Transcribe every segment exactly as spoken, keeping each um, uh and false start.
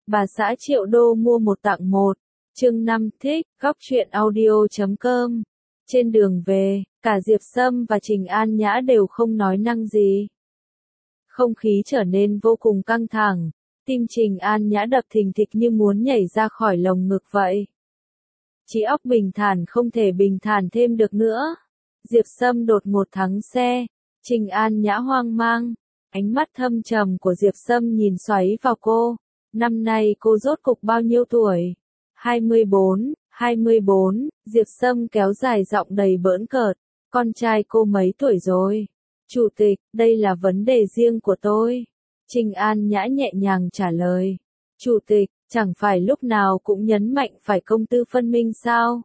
Bà xã triệu đô mua một tặng một. Chương năm thích, góc truyện audio.com. Trên đường về, cả Diệp Sâm và Trình An Nhã đều không nói năng gì. Không khí trở nên vô cùng căng thẳng, tim Trình An Nhã đập thình thịch như muốn nhảy ra khỏi lồng ngực vậy. Trí óc bình thản không thể bình thản thêm được nữa. Diệp Sâm đột ngột thắng xe, Trình An Nhã hoang mang, ánh mắt thâm trầm của Diệp Sâm nhìn xoáy vào cô. Năm nay cô rốt cục bao nhiêu tuổi? hai mươi bốn, hai mươi bốn, Diệp Sâm kéo dài giọng đầy bỡn cợt. Con trai cô mấy tuổi rồi? Chủ tịch, đây là vấn đề riêng của tôi. Trình An Nhã nhẹ nhàng trả lời. Chủ tịch, chẳng phải lúc nào cũng nhấn mạnh phải công tư phân minh sao?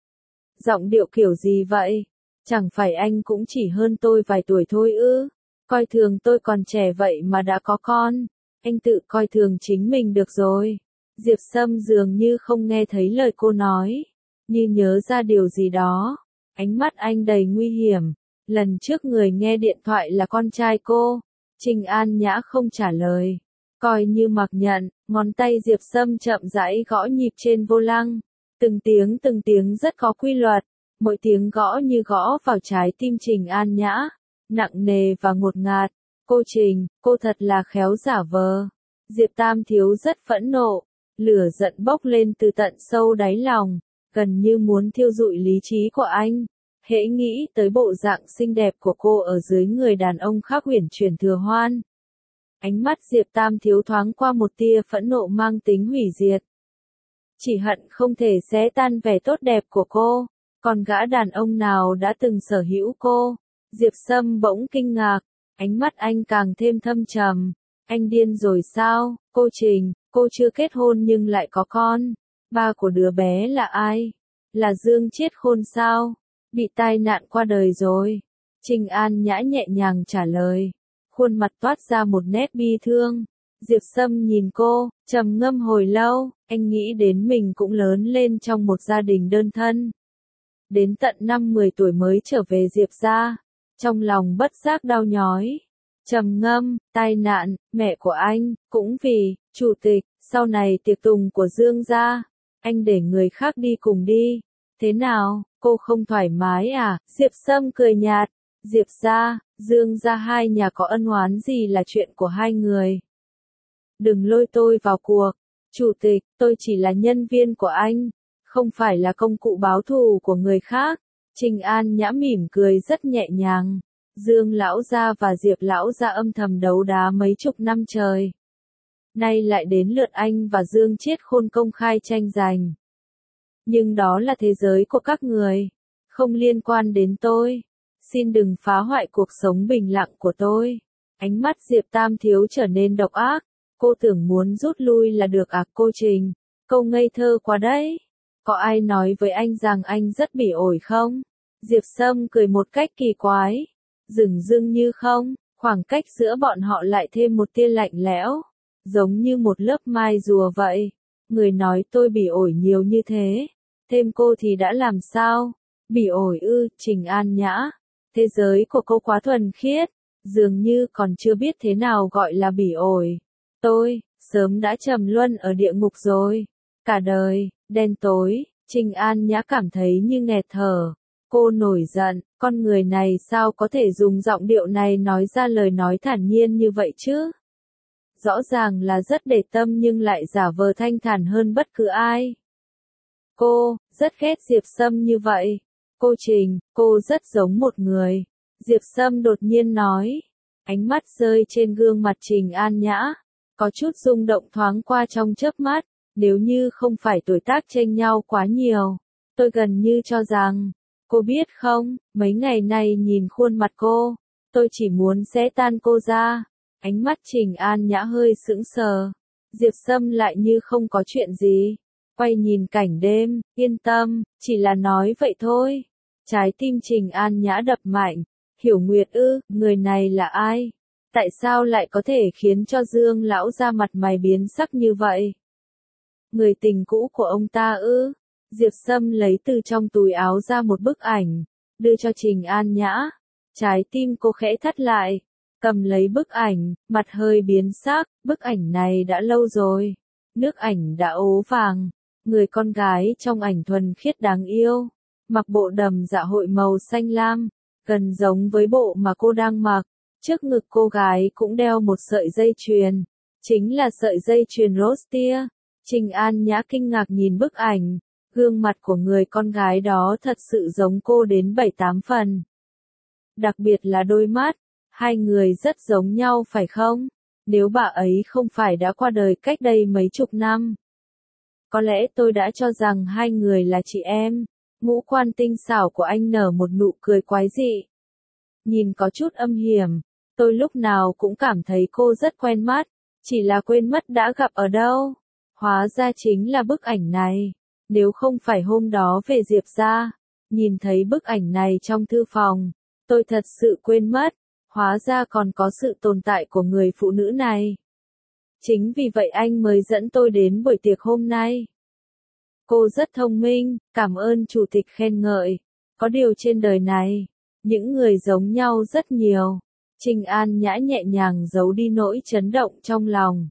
Giọng điệu kiểu gì vậy? Chẳng phải anh cũng chỉ hơn tôi vài tuổi thôi ư? Coi thường tôi còn trẻ vậy mà đã có con. Anh tự coi thường chính mình được rồi. Diệp Sâm dường như không nghe thấy lời cô nói, như nhớ ra điều gì đó. Ánh mắt anh đầy nguy hiểm. Lần trước người nghe điện thoại là con trai cô. Trình An Nhã không trả lời. Coi như mặc nhận, ngón tay Diệp Sâm chậm rãi gõ nhịp trên vô lăng. Từng tiếng từng tiếng rất có quy luật. Mỗi tiếng gõ như gõ vào trái tim Trình An Nhã. Nặng nề và ngột ngạt. Cô Trình, cô thật là khéo giả vờ. Diệp Tam Thiếu rất phẫn nộ. Lửa giận bốc lên từ tận sâu đáy lòng, gần như muốn thiêu rụi lý trí của anh. Hễ nghĩ tới bộ dạng xinh đẹp của cô ở dưới người đàn ông khác uyển chuyển thừa hoan. Ánh mắt Diệp Tam Thiếu thoáng qua một tia phẫn nộ mang tính hủy diệt. Chỉ hận không thể xé tan vẻ tốt đẹp của cô. Còn gã đàn ông nào đã từng sở hữu cô? Diệp Sâm bỗng kinh ngạc, ánh mắt anh càng thêm thâm trầm. Anh điên rồi sao? Cô Trình, cô chưa kết hôn nhưng lại có con. Ba của đứa bé là ai? Là Dương Chiết Khôn sao? Bị tai nạn qua đời rồi. Trình An Nhã nhẹ nhàng trả lời. Khuôn mặt toát ra một nét bi thương. Diệp Sâm nhìn cô, trầm ngâm hồi lâu, anh nghĩ đến mình cũng lớn lên trong một gia đình đơn thân. Đến tận năm mười tuổi mới trở về Diệp gia. Trong lòng bất giác đau nhói. Trầm ngâm, tai nạn, mẹ của anh, cũng vì, chủ tịch, sau này tiệc tùng của Dương gia, anh để người khác đi cùng đi. Thế nào, cô không thoải mái à? Diệp Sâm cười nhạt. Diệp gia, Dương gia hai nhà có ân oán gì là chuyện của hai người. Đừng lôi tôi vào cuộc. Chủ tịch, tôi chỉ là nhân viên của anh, không phải là công cụ báo thù của người khác. Trình An Nhã mỉm cười rất nhẹ nhàng. Dương lão gia và Diệp lão gia âm thầm đấu đá mấy chục năm trời. Nay lại đến lượt anh và Dương Chiết Khôn công khai tranh giành. Nhưng đó là thế giới của các người, không liên quan đến tôi. Xin đừng phá hoại cuộc sống bình lặng của tôi. Ánh mắt Diệp Tam Thiếu trở nên độc ác. Cô tưởng muốn rút lui là được à? Cô Trình, câu ngây thơ quá đấy. Có ai nói với anh rằng anh rất bỉ ổi không? Diệp Sâm cười một cách kỳ quái. Dửng dưng như không, khoảng cách giữa bọn họ lại thêm một tia lạnh lẽo, giống như một lớp mai rùa vậy. Người nói tôi bỉ ổi nhiều như thế, thêm cô thì đã làm sao? Bỉ ổi ư? Trình An Nhã, thế giới của cô quá thuần khiết, dường như còn chưa biết thế nào gọi là bỉ ổi. Tôi, sớm đã trầm luân ở địa ngục rồi. Cả đời, đen tối, Trình An Nhã cảm thấy như nghẹt thở. Cô nổi giận, con người này sao có thể dùng giọng điệu này nói ra lời nói thản nhiên như vậy chứ? Rõ ràng là rất để tâm nhưng lại giả vờ thanh thản hơn bất cứ ai. Cô, rất ghét Diệp Sâm như vậy. Cô Trình, cô rất giống một người. Diệp Sâm đột nhiên nói. Ánh mắt rơi trên gương mặt Trình An Nhã. Có chút rung động thoáng qua trong chớp mắt. Nếu như không phải tuổi tác chênh nhau quá nhiều, tôi gần như cho rằng, cô biết không, mấy ngày nay nhìn khuôn mặt cô, tôi chỉ muốn xé tan cô ra. Ánh mắt Trình An Nhã hơi sững sờ. Diệp Sâm lại như không có chuyện gì. Quay nhìn cảnh đêm, yên tâm, chỉ là nói vậy thôi. Trái tim Trình An Nhã đập mạnh. Hiểu Nguyệt ư, người này là ai? Tại sao lại có thể khiến cho Dương lão ra mặt mày biến sắc như vậy? Người tình cũ của ông ta ư? Diệp Sâm lấy từ trong túi áo ra một bức ảnh, đưa cho Trình An Nhã. Trái tim cô khẽ thắt lại, cầm lấy bức ảnh, mặt hơi biến sắc, bức ảnh này đã lâu rồi. Nước ảnh đã ố vàng, người con gái trong ảnh thuần khiết đáng yêu, mặc bộ đầm dạ hội màu xanh lam, gần giống với bộ mà cô đang mặc. Trước ngực cô gái cũng đeo một sợi dây chuyền, chính là sợi dây chuyền Rostia. Trình An Nhã kinh ngạc nhìn bức ảnh, gương mặt của người con gái đó thật sự giống cô đến bảy tám phần. Đặc biệt là đôi mắt, hai người rất giống nhau phải không? Nếu bà ấy không phải đã qua đời cách đây mấy chục năm. Có lẽ tôi đã cho rằng hai người là chị em. Ngũ quan tinh xảo của anh nở một nụ cười quái dị. Nhìn có chút âm hiểm, tôi lúc nào cũng cảm thấy cô rất quen mắt, chỉ là quên mất đã gặp ở đâu. Hóa ra chính là bức ảnh này. Nếu không phải hôm đó về Diệp gia, nhìn thấy bức ảnh này trong thư phòng, tôi thật sự quên mất, hóa ra còn có sự tồn tại của người phụ nữ này. Chính vì vậy anh mới dẫn tôi đến buổi tiệc hôm nay. Cô rất thông minh, cảm ơn chủ tịch khen ngợi. Có điều trên đời này, những người giống nhau rất nhiều. Trình An Nhã nhẹ nhàng giấu đi nỗi chấn động trong lòng.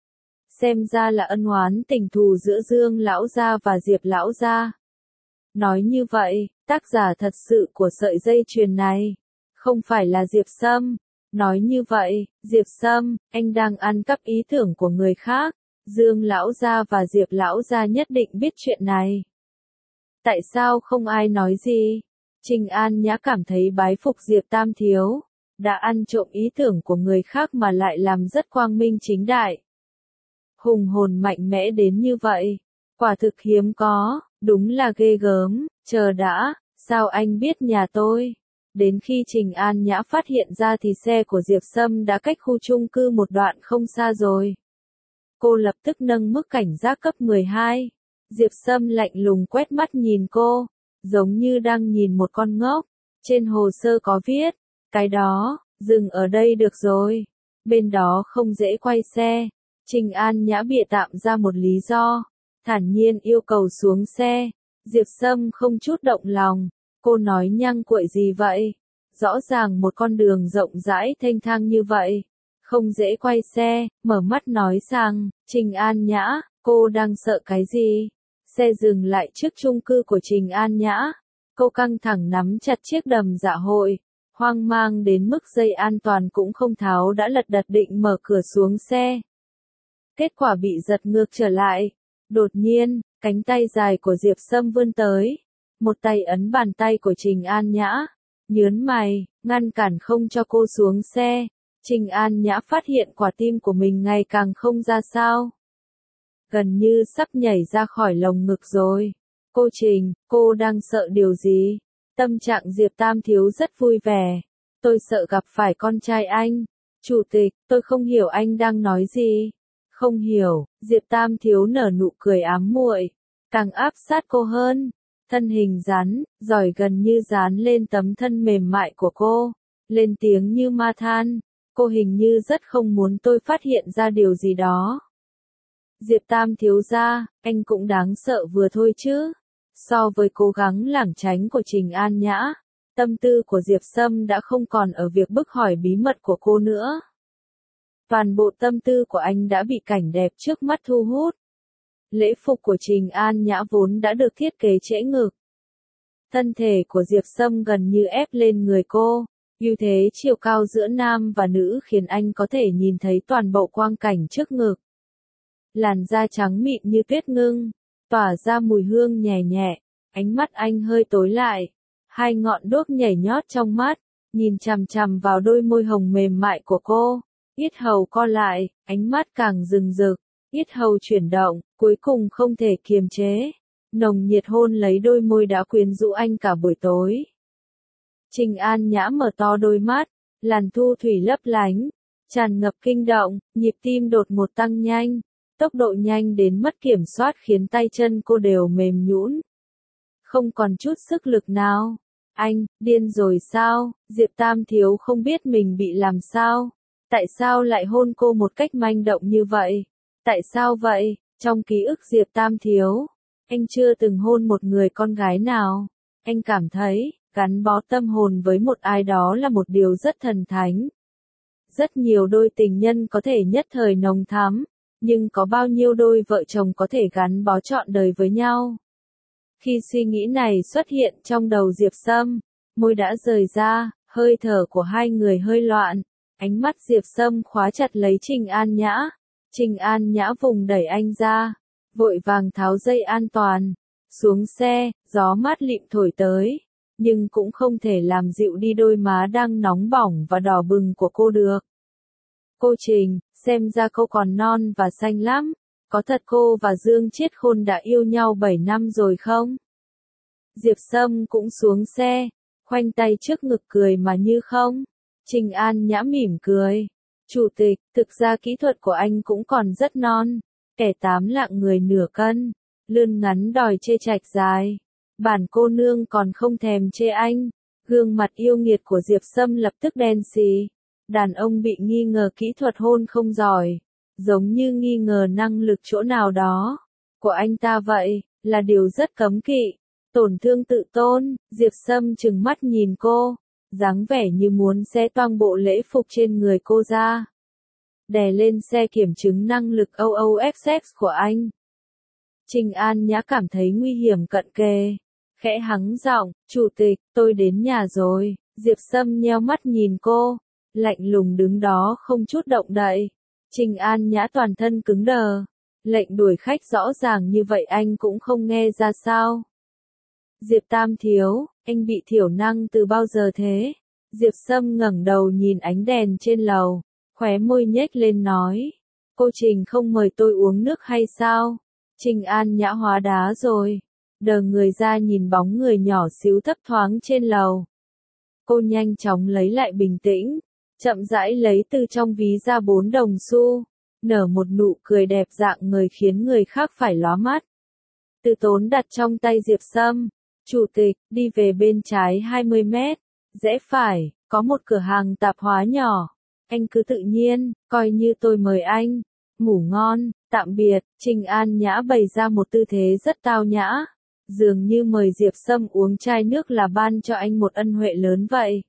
Xem ra là ân oán tình thù giữa Dương lão gia và Diệp lão gia. Nói như vậy, tác giả thật sự của sợi dây chuyền này không phải là Diệp Sâm. Nói như vậy, Diệp Sâm, anh đang ăn cắp ý tưởng của người khác. Dương lão gia và Diệp lão gia nhất định biết chuyện này. Tại sao không ai nói gì? Trình An Nhã cảm thấy bái phục Diệp Tam thiếu, đã ăn trộm ý tưởng của người khác mà lại làm rất quang minh chính đại. Hùng hồn mạnh mẽ đến như vậy, quả thực hiếm có, đúng là ghê gớm. Chờ đã, sao anh biết nhà tôi? Đến khi Trình An Nhã phát hiện ra thì xe của Diệp Sâm đã cách khu chung cư một đoạn không xa rồi. Cô lập tức nâng mức cảnh giác cấp mười hai. Diệp Sâm lạnh lùng quét mắt nhìn cô, giống như đang nhìn một con ngốc. Trên hồ sơ có viết, cái đó, dừng ở đây được rồi. Bên đó không dễ quay xe. Trình An Nhã bịa tạm ra một lý do, thản nhiên yêu cầu xuống xe. Diệp Sâm không chút động lòng, cô nói nhăng cuội gì vậy? Rõ ràng một con đường rộng rãi thênh thang như vậy, không dễ quay xe. Mở mắt nói rằng, Trình An Nhã, cô đang sợ cái gì? Xe dừng lại trước chung cư của Trình An Nhã. Cô căng thẳng nắm chặt chiếc đầm dạ hội, hoang mang đến mức dây an toàn cũng không tháo đã lật đật định mở cửa xuống xe. Kết quả bị giật ngược trở lại. Đột nhiên, cánh tay dài của Diệp Sâm vươn tới. Một tay ấn bàn tay của Trình An Nhã. Nhớn mày, ngăn cản không cho cô xuống xe. Trình An Nhã phát hiện quả tim của mình ngày càng không ra sao. Gần như sắp nhảy ra khỏi lồng ngực rồi. Cô Trình, cô đang sợ điều gì? Tâm trạng Diệp Tam thiếu rất vui vẻ. Tôi sợ gặp phải con trai anh. Chủ tịch, tôi không hiểu anh đang nói gì. Không hiểu, Diệp Tam thiếu nở nụ cười ám muội, càng áp sát cô hơn. Thân hình rắn, giỏi gần như dán lên tấm thân mềm mại của cô, lên tiếng như ma than. Cô hình như rất không muốn tôi phát hiện ra điều gì đó. Diệp Tam thiếu gia, anh cũng đáng sợ vừa thôi chứ. So với cố gắng lảng tránh của Trình An Nhã, tâm tư của Diệp Sâm đã không còn ở việc bức hỏi bí mật của cô nữa. Toàn bộ tâm tư của anh đã bị cảnh đẹp trước mắt thu hút. Lễ phục của Trình An Nhã vốn đã được thiết kế trễ ngực. Thân thể của Diệp Sâm gần như ép lên người cô, ưu thế chiều cao giữa nam và nữ khiến anh có thể nhìn thấy toàn bộ quang cảnh trước ngực. Làn da trắng mịn như tuyết ngưng, tỏa ra mùi hương nhẹ nhẹ, ánh mắt anh hơi tối lại, hai ngọn đuốc nhảy nhót trong mắt, nhìn chằm chằm vào đôi môi hồng mềm mại của cô. Yết hầu co lại, ánh mắt càng rừng rực, yết hầu chuyển động, cuối cùng không thể kiềm chế. Nồng nhiệt hôn lấy đôi môi đã quyến rũ anh cả buổi tối. Trình An Nhã mở to đôi mắt, làn thu thủy lấp lánh, tràn ngập kinh động, nhịp tim đột ngột tăng nhanh, tốc độ nhanh đến mất kiểm soát khiến tay chân cô đều mềm nhũn. Không còn chút sức lực nào. Anh, điên rồi sao? Diệp Tam thiếu không biết mình bị làm sao. Tại sao lại hôn cô một cách manh động như vậy? Tại sao vậy? Trong ký ức Diệp Tam thiếu, anh chưa từng hôn một người con gái nào. Anh cảm thấy, gắn bó tâm hồn với một ai đó là một điều rất thần thánh. Rất nhiều đôi tình nhân có thể nhất thời nồng thắm, nhưng có bao nhiêu đôi vợ chồng có thể gắn bó trọn đời với nhau? Khi suy nghĩ này xuất hiện trong đầu Diệp Sâm, môi đã rời ra, hơi thở của hai người hơi loạn, ánh mắt Diệp Sâm khóa chặt lấy Trình An Nhã. Trình An Nhã vùng đẩy anh ra, vội vàng tháo dây an toàn, xuống xe, gió mát lịm thổi tới, nhưng cũng không thể làm dịu đi đôi má đang nóng bỏng và đỏ bừng của cô được. Cô Trình, xem ra cô còn non và xanh lắm, có thật cô và Dương Chiết Khôn đã yêu nhau bảy năm rồi không? Diệp Sâm cũng xuống xe, khoanh tay trước ngực cười mà như không. Trình An Nhã mỉm cười. Chủ tịch, thực ra kỹ thuật của anh cũng còn rất non, kẻ tám lạng người nửa cân, lươn ngắn đòi chê chạch dài. Bản cô nương còn không thèm chê anh. Gương mặt yêu nghiệt của Diệp Sâm lập tức đen xì. Đàn ông bị nghi ngờ kỹ thuật hôn không giỏi, giống như nghi ngờ năng lực chỗ nào đó của anh ta vậy, là điều rất cấm kỵ. Tổn thương tự tôn, Diệp Sâm trừng mắt nhìn cô, dáng vẻ như muốn xé toang bộ lễ phục trên người cô ra. Đè lên xe kiểm chứng năng lực o o ép ích của anh. Trình An Nhã cảm thấy nguy hiểm cận kề, khẽ hắng giọng, chủ tịch, tôi đến nhà rồi. Diệp Sâm nheo mắt nhìn cô, lạnh lùng đứng đó không chút động đậy. Trình An Nhã toàn thân cứng đờ, lệnh đuổi khách rõ ràng như vậy anh cũng không nghe ra sao? Diệp Tam thiếu, anh bị thiểu năng từ bao giờ thế? Diệp Sâm ngẩng đầu nhìn ánh đèn trên lầu, khóe môi nhếch lên nói, cô Trình không mời tôi uống nước hay sao? Trình An Nhã hóa đá rồi, đờ người ra nhìn bóng người nhỏ xíu thấp thoáng trên lầu. Cô nhanh chóng lấy lại bình tĩnh, chậm rãi lấy từ trong ví ra bốn đồng xu, nở một nụ cười đẹp dạng người khiến người khác phải lóa mắt. Từ tốn đặt trong tay Diệp Sâm, chủ tịch, đi về bên trái hai mươi mét, rẽ phải, có một cửa hàng tạp hóa nhỏ, anh cứ tự nhiên, coi như tôi mời anh, ngủ ngon, tạm biệt. Trình An Nhã bày ra một tư thế rất tao nhã, dường như mời Diệp Sâm uống chai nước là ban cho anh một ân huệ lớn vậy.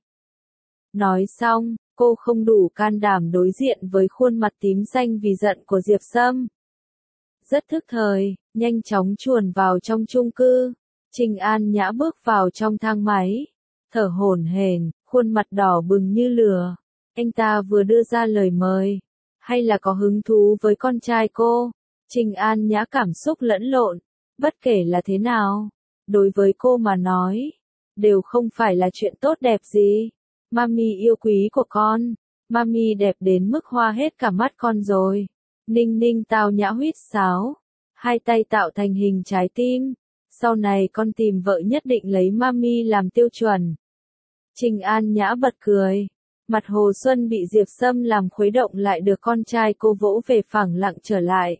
Nói xong, cô không đủ can đảm đối diện với khuôn mặt tím xanh vì giận của Diệp Sâm. Rất thức thời, nhanh chóng chuồn vào trong chung cư. Trình An Nhã bước vào trong thang máy, thở hổn hển, khuôn mặt đỏ bừng như lửa. Anh ta vừa đưa ra lời mời, hay là có hứng thú với con trai cô? Trình An Nhã cảm xúc lẫn lộn, bất kể là thế nào, đối với cô mà nói, đều không phải là chuyện tốt đẹp gì. Mami yêu quý của con, Mami đẹp đến mức hoa hết cả mắt con rồi. Ninh Ninh tao nhã huýt sáo, hai tay tạo thành hình trái tim. Sau này con tìm vợ nhất định lấy Mami làm tiêu chuẩn. Trình An Nhã bật cười. Mặt Hồ Xuân bị Diệp Sâm làm khuấy động lại được con trai cô vỗ về phẳng lặng trở lại.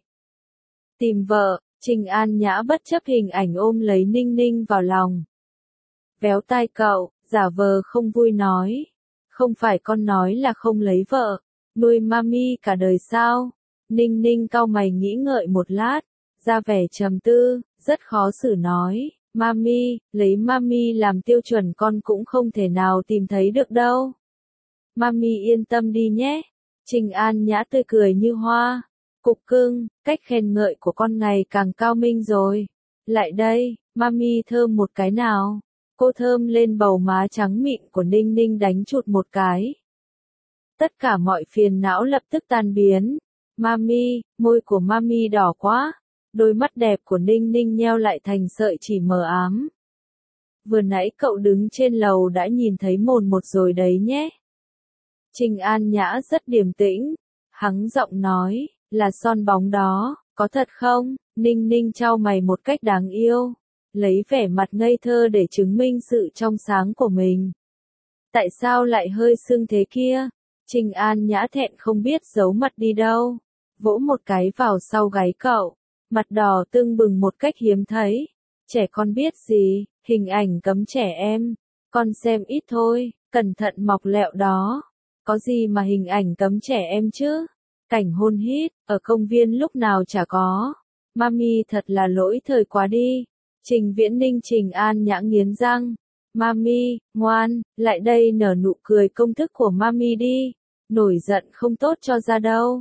Tìm vợ, Trình An Nhã bất chấp hình ảnh ôm lấy Ninh Ninh vào lòng. Véo tai cậu, giả vờ không vui nói. Không phải con nói là không lấy vợ, nuôi Mami cả đời sao? Ninh Ninh cau mày nghĩ ngợi một lát, ra vẻ trầm tư, rất khó xử nói, Mami, lấy Mami làm tiêu chuẩn con cũng không thể nào tìm thấy được đâu. Mami yên tâm đi nhé. Trình An Nhã tươi cười như hoa. Cục cưng, cách khen ngợi của con ngày càng cao minh rồi. Lại đây, Mami thơm một cái nào. Cô thơm lên bầu má trắng mịn của Ninh Ninh đánh chụt một cái. Tất cả mọi phiền não lập tức tan biến. Mami, môi của Mami đỏ quá. Đôi mắt đẹp của Ninh Ninh nheo lại thành sợi chỉ mờ ám. Vừa nãy cậu đứng trên lầu đã nhìn thấy mồn một rồi đấy nhé. Trình An Nhã rất điềm tĩnh, hắng giọng nói, là son bóng đó, có thật không? Ninh Ninh chau mày một cách đáng yêu, lấy vẻ mặt ngây thơ để chứng minh sự trong sáng của mình. Tại sao lại hơi sưng thế kia? Trình An Nhã thẹn không biết giấu mặt đi đâu, vỗ một cái vào sau gáy cậu, mặt đỏ tưng bừng một cách hiếm thấy. Trẻ con biết gì, hình ảnh cấm trẻ em, con xem ít thôi, cẩn thận mọc lẹo đó. Có gì mà hình ảnh cấm trẻ em chứ? Cảnh hôn hít, ở công viên lúc nào chả có. Mami thật là lỗi thời quá đi. Trình Viễn Ninh Trình An Nhã nghiến răng. Mami, ngoan, lại đây nở nụ cười công thức của Mami đi. Nổi giận không tốt cho ra đâu.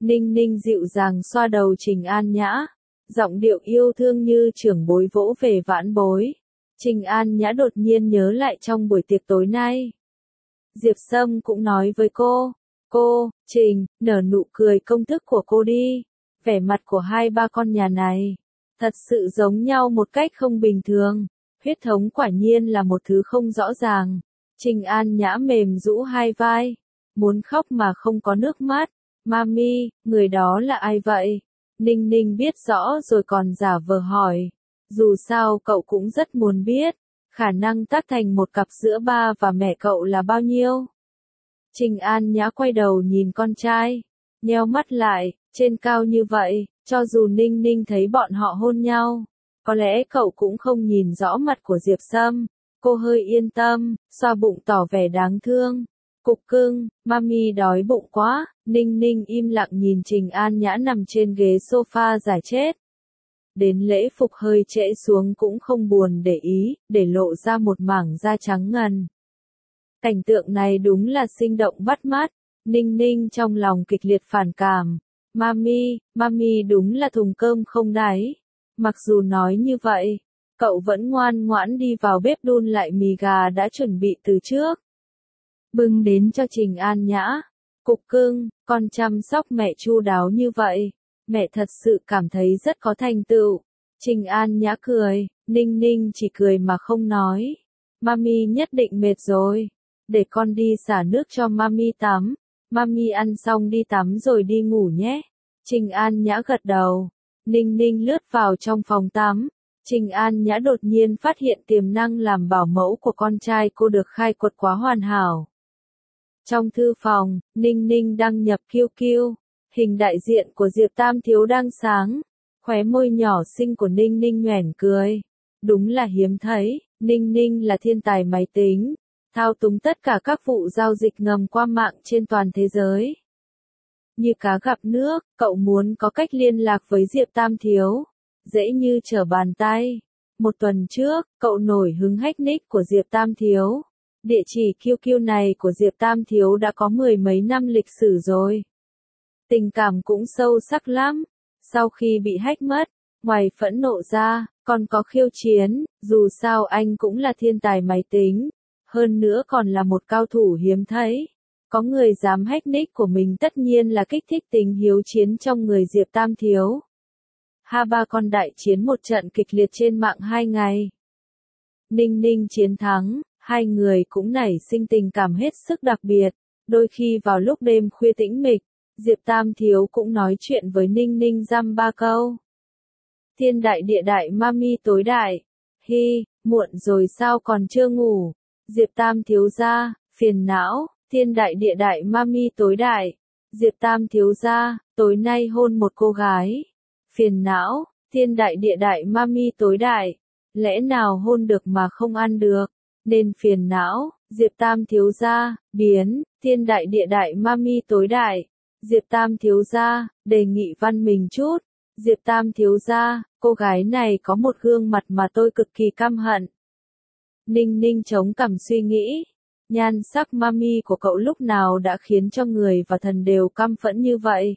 Ninh Ninh dịu dàng xoa đầu Trình An Nhã, giọng điệu yêu thương như trưởng bối vỗ về vãn bối. Trình An Nhã đột nhiên nhớ lại trong buổi tiệc tối nay. Diệp Sâm cũng nói với cô, cô, Trình, nở nụ cười công thức của cô đi. Vẻ mặt của hai ba con nhà này, thật sự giống nhau một cách không bình thường. Huyết thống quả nhiên là một thứ không rõ ràng. Trình An Nhã mềm rũ hai vai, muốn khóc mà không có nước mắt. Mami, người đó là ai vậy? Ninh Ninh biết rõ rồi còn giả vờ hỏi. Dù sao cậu cũng rất muốn biết, khả năng tác thành một cặp giữa ba và mẹ cậu là bao nhiêu? Trình An Nhã quay đầu nhìn con trai, nheo mắt lại, trên cao như vậy, cho dù Ninh Ninh thấy bọn họ hôn nhau, có lẽ cậu cũng không nhìn rõ mặt của Diệp Sâm. Cô hơi yên tâm, xoa bụng tỏ vẻ đáng thương. Cục cưng, mami đói bụng quá. Ninh Ninh im lặng nhìn Trình An Nhã nằm trên ghế sofa giải chết. Đến lễ phục hơi trễ xuống cũng không buồn để ý, để lộ ra một mảng da trắng ngần. Cảnh tượng này đúng là sinh động bắt mắt. Ninh Ninh trong lòng kịch liệt phản cảm. Mami, mami đúng là thùng cơm không đáy. Mặc dù nói như vậy, cậu vẫn ngoan ngoãn đi vào bếp đun lại mì gà đã chuẩn bị từ trước. Bưng đến cho Trình An Nhã. Cục cưng, con chăm sóc mẹ chu đáo như vậy, mẹ thật sự cảm thấy rất có thành tựu. Trình An Nhã cười, Ninh Ninh chỉ cười mà không nói. Mami nhất định mệt rồi, để con đi xả nước cho mami tắm. Mami ăn xong đi tắm rồi đi ngủ nhé. Trình An Nhã gật đầu. Ninh Ninh lướt vào trong phòng tắm. Trình An Nhã đột nhiên phát hiện tiềm năng làm bảo mẫu của con trai cô được khai quật quá hoàn hảo. Trong thư phòng, Ninh Ninh đăng nhập Q Q, hình đại diện của Diệp Tam Thiếu đang sáng, khóe môi nhỏ xinh của Ninh Ninh nhoẻn cười. Đúng là hiếm thấy, Ninh Ninh là thiên tài máy tính, thao túng tất cả các vụ giao dịch ngầm qua mạng trên toàn thế giới. Như cá gặp nước, cậu muốn có cách liên lạc với Diệp Tam Thiếu, dễ như trở bàn tay. Một tuần trước, cậu nổi hứng hack nick của Diệp Tam Thiếu. Địa chỉ Q Q này của Diệp Tam Thiếu đã có mười mấy năm lịch sử rồi. Tình cảm cũng sâu sắc lắm. Sau khi bị hack mất, ngoài phẫn nộ ra, còn có khiêu chiến, dù sao anh cũng là thiên tài máy tính. Hơn nữa còn là một cao thủ hiếm thấy. Có người dám hack nick của mình tất nhiên là kích thích tính hiếu chiến trong người Diệp Tam Thiếu. Ha ba con đại chiến một trận kịch liệt trên mạng hai ngày. Ninh Ninh chiến thắng. Hai người cũng nảy sinh tình cảm hết sức đặc biệt, đôi khi vào lúc đêm khuya tĩnh mịch, Diệp Tam Thiếu cũng nói chuyện với Ninh Ninh dăm ba câu. Thiên đại địa đại mami tối đại, hi, muộn rồi sao còn chưa ngủ, Diệp Tam Thiếu gia, phiền não, thiên đại địa đại mami tối đại, Diệp Tam Thiếu gia, tối nay hôn một cô gái, phiền não, thiên đại địa đại mami tối đại, lẽ nào hôn được mà không ăn được. Nên phiền não, Diệp Tam Thiếu gia, biến, thiên đại địa đại mami tối đại, Diệp Tam Thiếu gia, đề nghị văn mình chút, Diệp Tam Thiếu gia, cô gái này có một gương mặt mà tôi cực kỳ căm hận. Ninh Ninh chống cằm suy nghĩ, nhan sắc mami của cậu lúc nào đã khiến cho người và thần đều căm phẫn như vậy.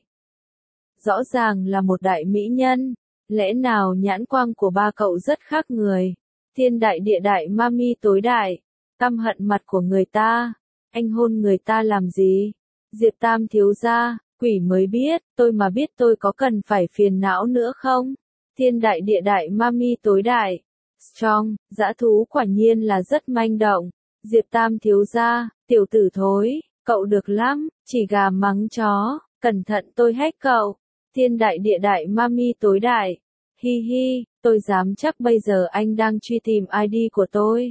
Rõ ràng là một đại mỹ nhân, lẽ nào nhãn quang của ba cậu rất khác người. Thiên đại địa đại mami tối đại, căm hận mặt của người ta, anh hôn người ta làm gì? Diệp Tam Thiếu gia, quỷ mới biết, tôi mà biết tôi có cần phải phiền não nữa không? Thiên đại địa đại mami tối đại, strong, dã thú quả nhiên là rất manh động. Diệp Tam Thiếu gia, tiểu tử thối, cậu được lắm, chỉ gà mắng chó, cẩn thận tôi hack cậu. Thiên đại địa đại mami tối đại, hi hi. Tôi dám chắc bây giờ anh đang truy tìm i đê của tôi.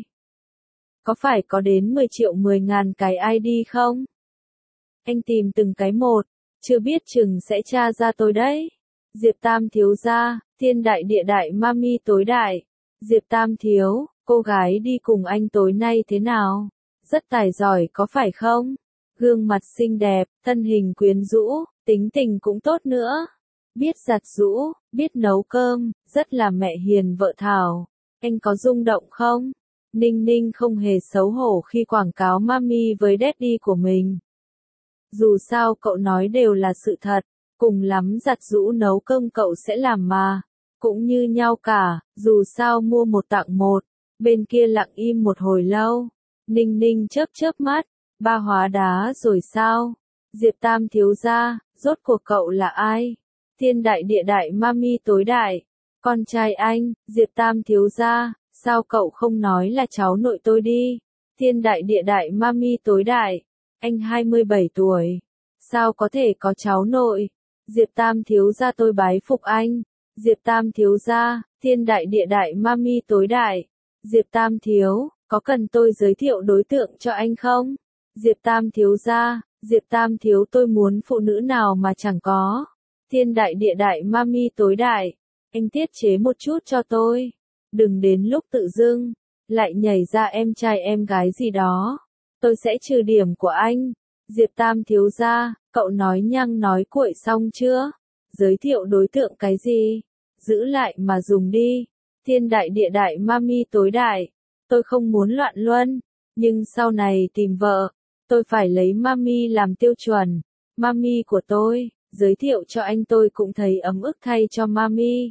Có phải có đến mười triệu mười ngàn cái i đê không? Anh tìm từng cái một, chưa biết chừng sẽ tra ra tôi đấy. Diệp Tam Thiếu gia, thiên đại địa đại mami tối đại. Diệp Tam Thiếu, cô gái đi cùng anh tối nay thế nào? Rất tài giỏi có phải không? Gương mặt xinh đẹp, thân hình quyến rũ, tính tình cũng tốt nữa. Biết giặt giũ, biết nấu cơm, rất là mẹ hiền vợ thảo. Anh có rung động không? Ninh Ninh không hề xấu hổ khi quảng cáo mami với daddy của mình. Dù sao cậu nói đều là sự thật, Cùng lắm giặt giũ nấu cơm cậu sẽ làm mà. Cũng như nhau cả, dù sao mua một tặng một. Bên kia lặng im một hồi lâu. Ninh Ninh chớp chớp mắt. Ba hóa đá rồi sao? Diệp Tam thiếu gia, rốt cuộc cậu là ai? Thiên đại địa đại mami tối đại. Con trai anh, Diệp Tam thiếu gia, sao cậu không nói là cháu nội tôi đi? Thiên đại địa đại mami tối đại. Anh hai mươi bảy tuổi. Sao có thể có cháu nội? Diệp Tam thiếu gia tôi bái phục anh. Diệp Tam thiếu gia, thiên đại địa đại mami tối đại. Diệp Tam thiếu, có cần tôi giới thiệu đối tượng cho anh không? Diệp Tam thiếu gia, Diệp Tam thiếu tôi muốn phụ nữ nào mà chẳng có. Thiên đại địa đại mami tối đại. Anh tiết chế một chút cho tôi. Đừng đến lúc tự dưng, lại nhảy ra em trai em gái gì đó. Tôi sẽ trừ điểm của anh. Diệp Tam thiếu gia, cậu nói nhăng nói cuội xong chưa? Giới thiệu đối tượng cái gì? Giữ lại mà dùng đi. Thiên đại địa đại mami tối đại. Tôi không muốn loạn luân, nhưng sau này tìm vợ, tôi phải lấy mami làm tiêu chuẩn. Mami của tôi, giới thiệu cho anh tôi cũng thấy ấm ức thay cho mami.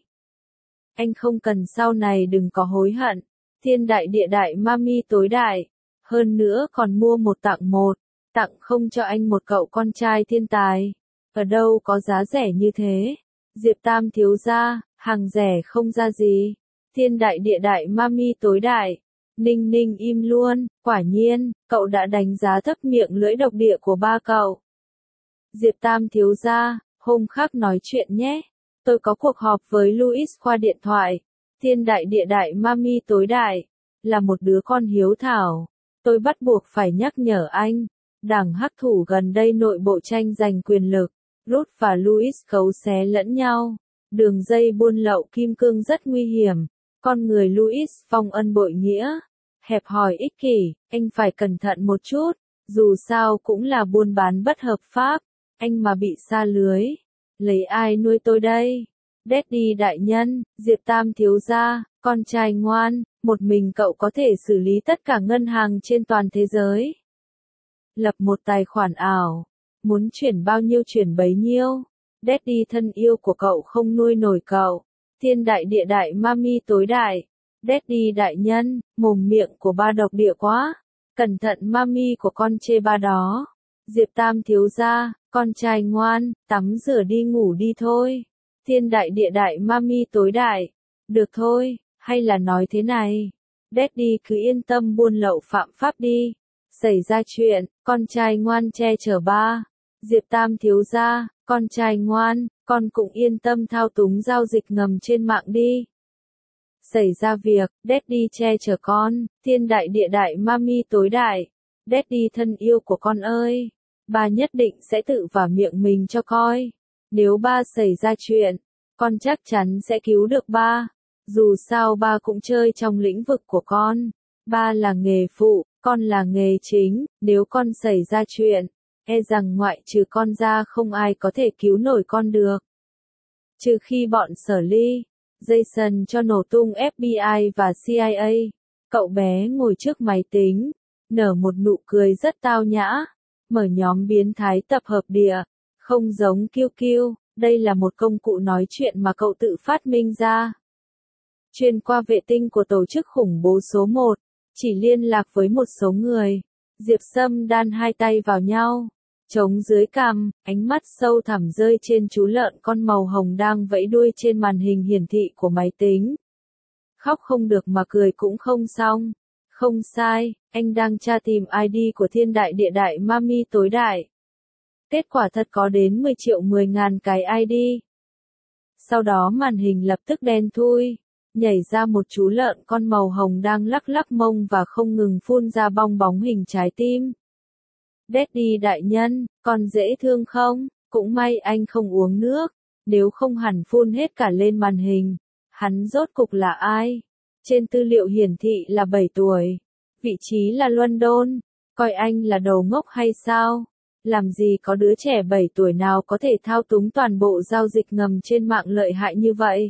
Anh không cần sau này đừng có hối hận. Thiên đại địa đại mami tối đại. Hơn nữa còn mua một tặng một. Tặng không cho anh một cậu con trai thiên tài. Ở đâu có giá rẻ như thế? Diệp Tam thiếu gia, hàng rẻ không ra gì. Thiên đại địa đại mami tối đại. Ninh Ninh im luôn, quả nhiên, cậu đã đánh giá thấp miệng lưỡi độc địa của ba cậu. Diệp Tam thiếu gia, hôm khác nói chuyện nhé. Tôi có cuộc họp với Louis qua điện thoại. Thiên đại địa đại mami tối đại. Là một đứa con hiếu thảo. Tôi bắt buộc phải nhắc nhở anh. Đảng hắc thủ gần đây nội bộ tranh giành quyền lực. Ruth và Louis cấu xé lẫn nhau. Đường dây buôn lậu kim cương rất nguy hiểm. Con người Louis phong ân bội nghĩa. Hẹp hòi ích kỷ, anh phải cẩn thận một chút. Dù sao cũng là buôn bán bất hợp pháp. Anh mà bị sa lưới. Lấy ai nuôi tôi đây? Daddy đại nhân, Diệp Tam thiếu gia, con trai ngoan, một mình cậu có thể xử lý tất cả ngân hàng trên toàn thế giới. Lập một tài khoản ảo. Muốn chuyển bao nhiêu chuyển bấy nhiêu. Daddy thân yêu của cậu không nuôi nổi cậu. Thiên đại địa đại mami tối đại. Daddy đại nhân, mồm miệng của ba độc địa quá. Cẩn thận mami của con chê ba đó. Diệp Tam thiếu gia, con trai ngoan, tắm rửa đi ngủ đi thôi. Thiên đại địa đại mami tối đại. Được thôi, hay là nói thế này. Daddy cứ yên tâm buôn lậu phạm pháp đi. Xảy ra chuyện, con trai ngoan che chở ba. Diệp Tam thiếu gia, con trai ngoan, con cũng yên tâm thao túng giao dịch ngầm trên mạng đi. Xảy ra việc, Daddy che chở con. Thiên đại địa đại mami tối đại. Daddy thân yêu của con ơi. Ba nhất định sẽ tự vả miệng mình cho coi. Nếu ba xảy ra chuyện, con chắc chắn sẽ cứu được ba. Dù sao ba cũng chơi trong lĩnh vực của con. Ba là nghề phụ, con là nghề chính. Nếu con xảy ra chuyện, e rằng ngoại trừ con ra không ai có thể cứu nổi con được. Trừ khi bọn Sở Ly, Jason cho nổ tung F B I và C I A. Cậu bé ngồi trước máy tính, nở một nụ cười rất tao nhã. Mở nhóm biến thái tập hợp địa. Không giống Q Q, đây là một công cụ nói chuyện mà cậu tự phát minh ra. Truyền qua vệ tinh của tổ chức khủng bố số một. Chỉ liên lạc với một số người. Diệp Sâm đan hai tay vào nhau. Trống dưới cằm, ánh mắt sâu thẳm rơi trên chú lợn con màu hồng đang vẫy đuôi trên màn hình hiển thị của máy tính. Khóc không được mà cười cũng không xong. Không sai, anh đang tra tìm I D của thiên đại địa đại mami tối đại. Kết quả thật có đến mười triệu mười ngàn cái I D. Sau đó màn hình lập tức đen thui. Nhảy ra một chú lợn con màu hồng đang lắc lắc mông và không ngừng phun ra bong bóng hình trái tim. Daddy đại nhân, con dễ thương không? Cũng may anh không uống nước, nếu không hẳn phun hết cả lên màn hình. Hắn rốt cục là ai? Trên tư liệu hiển thị là bảy tuổi. Vị trí là London. Coi anh là đầu ngốc hay sao? Làm gì có đứa trẻ bảy tuổi nào có thể thao túng toàn bộ giao dịch ngầm trên mạng lợi hại như vậy?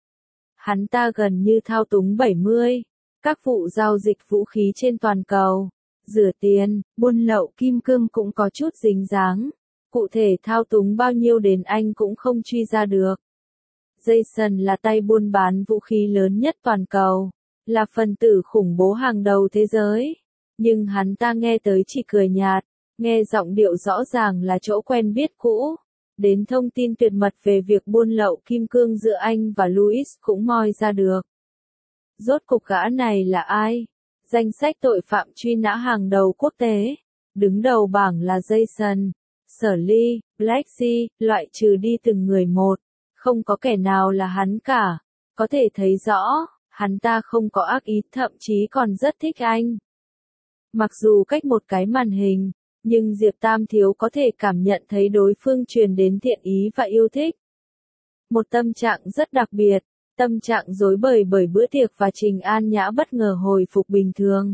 Hắn ta gần như thao túng bảy mươi. Các vụ giao dịch vũ khí trên toàn cầu. Rửa tiền, buôn lậu kim cương cũng có chút dính dáng. Cụ thể thao túng bao nhiêu đến anh cũng không truy ra được. Jason là tay buôn bán vũ khí lớn nhất toàn cầu, là phần tử khủng bố hàng đầu thế giới. Nhưng hắn ta nghe tới chỉ cười nhạt, nghe giọng điệu rõ ràng là chỗ quen biết cũ. Đến thông tin tuyệt mật về việc buôn lậu kim cương giữa anh và Louis cũng moi ra được. Rốt cục gã này là ai? Danh sách tội phạm truy nã hàng đầu quốc tế. Đứng đầu bảng là Jason, Sully, Blacksea, loại trừ đi từng người một. Không có kẻ nào là hắn cả. Có thể thấy rõ, hắn ta không có ác ý, thậm chí còn rất thích anh. Mặc dù cách một cái màn hình, nhưng Diệp Tam Thiếu có thể cảm nhận thấy đối phương truyền đến thiện ý và yêu thích. Một tâm trạng rất đặc biệt, tâm trạng rối bời bởi bữa tiệc và Trình An Nhã bất ngờ hồi phục bình thường.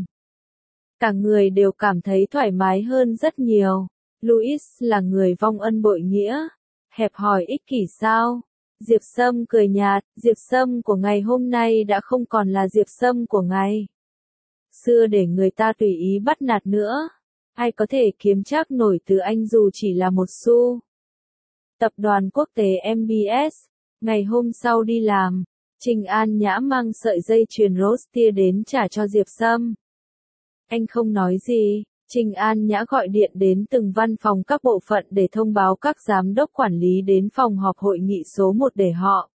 Cả người đều cảm thấy thoải mái hơn rất nhiều. Louis là người vong ân bội nghĩa, hẹp hòi ích kỷ sao? Diệp Sâm cười nhạt, Diệp Sâm của ngày hôm nay đã không còn là Diệp Sâm của ngày xưa để người ta tùy ý bắt nạt nữa. Ai có thể kiếm trác nổi từ anh dù chỉ là một xu. Tập đoàn quốc tế em bê ét, ngày hôm sau đi làm, Trình An Nhã mang sợi dây chuyền Rostia đến trả cho Diệp Sâm. Anh không nói gì, Trình An Nhã gọi điện đến từng văn phòng các bộ phận để thông báo các giám đốc quản lý đến phòng họp hội nghị số một để họ.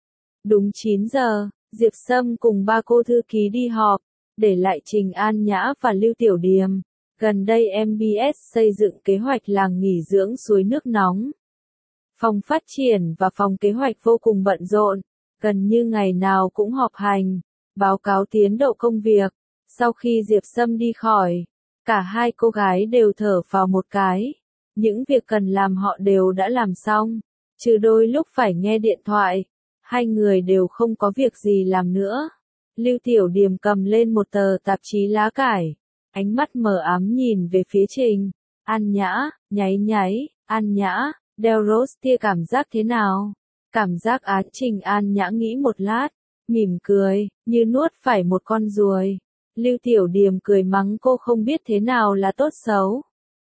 Đúng chín giờ, Diệp Sâm cùng ba cô thư ký đi họp, để lại Trình An Nhã và Lưu Tiểu Điềm. Gần đây em bê ét xây dựng kế hoạch làng nghỉ dưỡng suối nước nóng. Phòng phát triển và phòng kế hoạch vô cùng bận rộn, gần như ngày nào cũng họp hành, báo cáo tiến độ công việc. Sau khi Diệp Sâm đi khỏi, cả hai cô gái đều thở phào một cái. Những việc cần làm họ đều đã làm xong, trừ đôi lúc phải nghe điện thoại. Hai người đều không có việc gì làm nữa. Lưu Tiểu Điềm cầm lên một tờ tạp chí lá cải, ánh mắt mờ ám nhìn về phía Trình An Nhã, nháy nháy, An Nhã, đeo Rostia cảm giác thế nào? Cảm giác á? Trình An Nhã nghĩ một lát, mỉm cười, như nuốt phải một con ruồi. Lưu Tiểu Điềm cười mắng cô không biết thế nào là tốt xấu.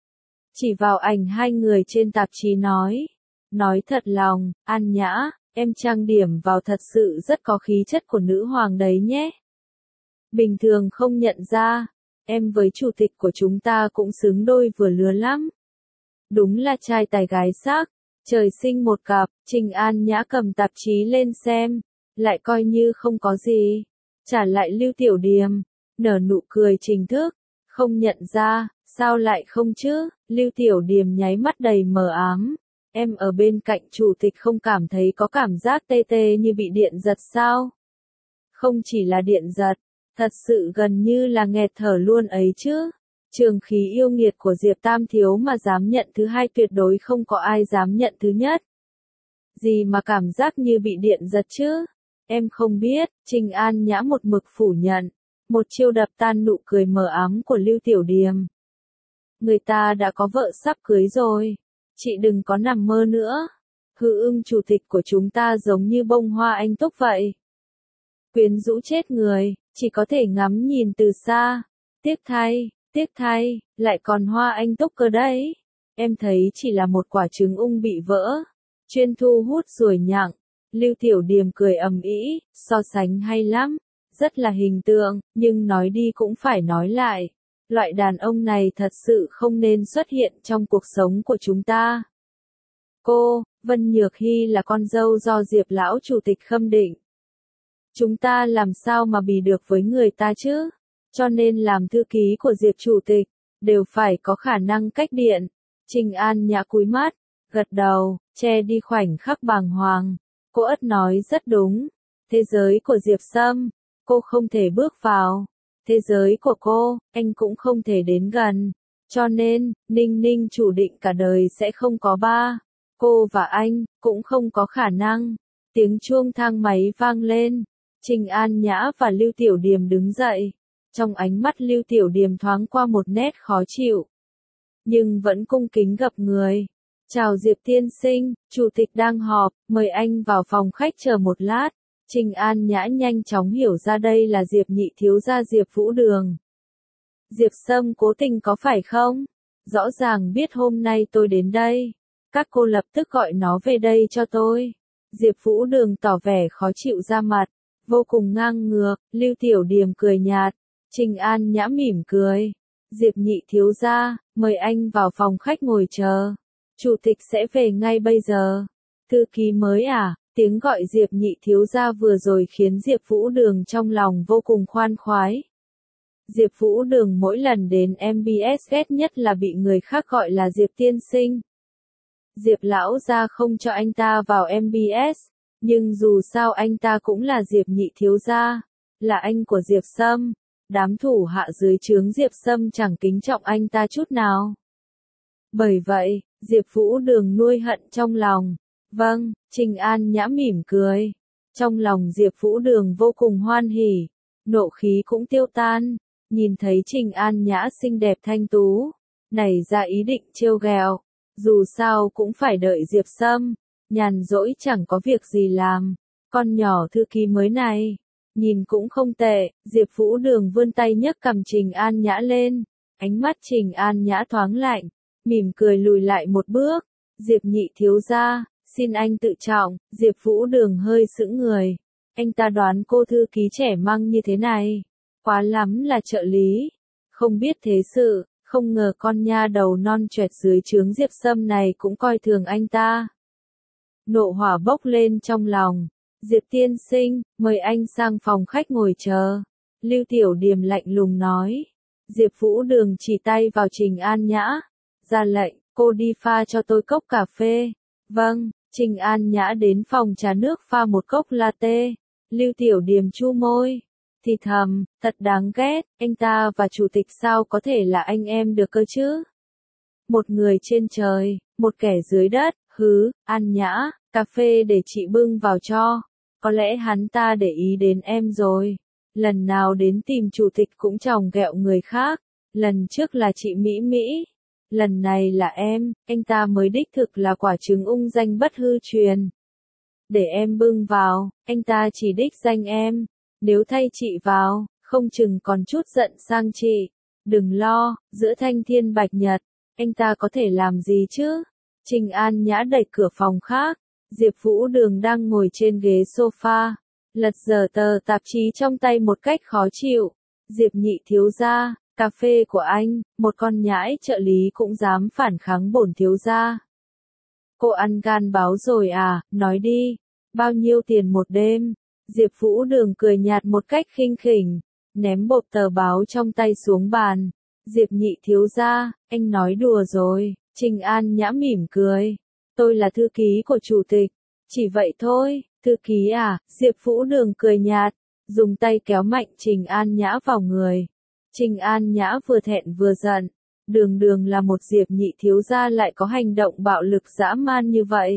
Chỉ vào ảnh hai người trên tạp chí nói, nói thật lòng, An Nhã, em trang điểm vào thật sự rất có khí chất của nữ hoàng đấy nhé. Bình thường không nhận ra, em với chủ tịch của chúng ta cũng xứng đôi vừa lứa lắm. Đúng là trai tài gái sắc, trời sinh một cặp. Trình An Nhã cầm tạp chí lên xem, lại coi như không có gì. Trả lại Lưu Tiểu Điềm, nở nụ cười chính thức, không nhận ra, sao lại không chứ? Lưu Tiểu Điềm nháy mắt đầy mờ ám. Em ở bên cạnh chủ tịch không cảm thấy có cảm giác tê tê như bị điện giật sao? Không chỉ là điện giật, thật sự gần như là nghẹt thở luôn ấy chứ. Trường khí yêu nghiệt của Diệp Tam Thiếu mà dám nhận thứ hai tuyệt đối không có ai dám nhận thứ nhất. Gì mà cảm giác như bị điện giật chứ? Em không biết, Trình An Nhã một mực phủ nhận. Một chiêu đập tan nụ cười mờ ám của Lưu Tiểu Điềm. Người ta đã có vợ sắp cưới rồi. Chị đừng có nằm mơ nữa. Hư ưng chủ tịch của chúng ta giống như bông hoa anh túc vậy. Quyến rũ chết người, chỉ có thể ngắm nhìn từ xa. Tiếc thay, tiếc thay, lại còn hoa anh túc cơ đấy. Em thấy chỉ là một quả trứng ung bị vỡ. Chuyên thu hút ruồi nhặng. Lưu Tiểu Điềm cười ầm ĩ, so sánh hay lắm. Rất là hình tượng, nhưng nói đi cũng phải nói lại. Loại đàn ông này thật sự không nên xuất hiện trong cuộc sống của chúng ta. Cô, Vân Nhược Hy là con dâu do Diệp lão chủ tịch khâm định. Chúng ta làm sao mà bì được với người ta chứ? Cho nên làm thư ký của Diệp chủ tịch, đều phải có khả năng cách điện. Trình An Nhã cúi mắt, gật đầu, che đi khoảnh khắc bàng hoàng. Cô ất nói rất đúng. Thế giới của Diệp Sâm, cô không thể bước vào. Thế giới của cô, anh cũng không thể đến gần. Cho nên, Ninh Ninh chủ định cả đời sẽ không có ba. Cô và anh, cũng không có khả năng. Tiếng chuông thang máy vang lên. Trình An Nhã và Lưu Tiểu Điềm đứng dậy. Trong ánh mắt Lưu Tiểu Điềm thoáng qua một nét khó chịu. Nhưng vẫn cung kính gặp người. Chào Diệp tiên sinh, chủ tịch đang họp, mời anh vào phòng khách chờ một lát. Trình An Nhã nhanh chóng hiểu ra đây là Diệp nhị thiếu gia Diệp Vũ Đường. Diệp Sâm cố tình có phải không? Rõ ràng biết hôm nay tôi đến đây. các cô lập tức gọi nó về đây cho tôi. Diệp Vũ Đường tỏ vẻ khó chịu ra mặt, vô cùng ngang ngược. Lưu Tiểu Điềm cười nhạt, Trình An Nhã mỉm cười. Diệp nhị thiếu gia, mời anh vào phòng khách ngồi chờ. Chủ tịch sẽ về ngay bây giờ. Thư ký mới à? Tiếng gọi Diệp nhị thiếu gia vừa rồi khiến Diệp Vũ Đường trong lòng vô cùng khoan khoái. Diệp Vũ Đường mỗi lần đến em bê ét ghét nhất là bị người khác gọi là Diệp tiên sinh. Diệp lão gia không cho anh ta vào em bê ét, nhưng dù sao anh ta cũng là Diệp nhị thiếu gia, là anh của Diệp Sâm. Đám thủ hạ dưới trướng Diệp Sâm chẳng kính trọng anh ta chút nào. Bởi vậy, Diệp Vũ Đường nuôi hận trong lòng. Vâng, Trình An Nhã mỉm cười. Trong lòng Diệp Vũ Đường vô cùng hoan hỉ, nộ khí cũng tiêu tan, nhìn thấy Trình An Nhã xinh đẹp thanh tú, nảy ra ý định trêu ghẹo, dù sao cũng phải đợi Diệp Sâm, nhàn rỗi chẳng có việc gì làm, con nhỏ thư ký mới này, nhìn cũng không tệ. Diệp Vũ Đường vươn tay nhấc cầm Trình An Nhã lên, ánh mắt Trình An Nhã thoáng lạnh, mỉm cười lùi lại một bước. Diệp nhị thiếu gia, xin anh tự trọng. Diệp Vũ Đường hơi sững người, anh ta đoán cô thư ký trẻ măng như thế này, quá lắm là trợ lý, không biết thế sự, không ngờ con nha đầu non choẹt dưới trướng Diệp Sâm này cũng coi thường anh ta. Nộ hỏa bốc lên trong lòng. Diệp tiên sinh, mời anh sang phòng khách ngồi chờ. Lưu Tiểu Điềm lạnh lùng nói. Diệp Vũ Đường chỉ tay vào Trình An Nhã, ra lệnh, cô đi pha cho tôi cốc cà phê. Vâng. Trình An Nhã đến phòng trà nước pha một cốc latte. Lưu Tiểu Điềm chu môi, thì thầm, thật đáng ghét, anh ta và chủ tịch sao có thể là anh em được cơ chứ? Một người trên trời, một kẻ dưới đất. Hứ, An Nhã, cà phê để chị bưng vào cho. Có lẽ hắn ta để ý đến em rồi. Lần nào đến tìm chủ tịch cũng chòng ghẹo người khác. Lần trước là chị Mỹ Mỹ. Lần này là em, anh ta mới đích thực là quả trứng ung danh bất hư truyền. Để em bưng vào, anh ta chỉ đích danh em. Nếu thay chị vào, không chừng còn chút giận sang chị. Đừng lo, giữa thanh thiên bạch nhật, anh ta có thể làm gì chứ? Trình An Nhã đẩy cửa phòng khác. Diệp Vũ Đường đang ngồi trên ghế sofa, lật dở tờ tạp chí trong tay một cách khó chịu. Diệp nhị thiếu gia, cà phê của anh, một con nhãi trợ lý cũng dám phản kháng bổn thiếu gia. Cô ăn gan báo rồi à, nói đi, bao nhiêu tiền một đêm? Diệp Vũ Đường cười nhạt một cách khinh khỉnh, ném bộp tờ báo trong tay xuống bàn. Diệp nhị thiếu gia, anh nói đùa rồi. Trình An Nhã mỉm cười. Tôi là thư ký của chủ tịch. Chỉ vậy thôi. Thư ký à? Diệp Vũ Đường cười nhạt, dùng tay kéo mạnh Trình An Nhã vào người. Trình An Nhã vừa thẹn vừa giận. Đường đường là một Diệp nhị thiếu gia lại có hành động bạo lực dã man như vậy.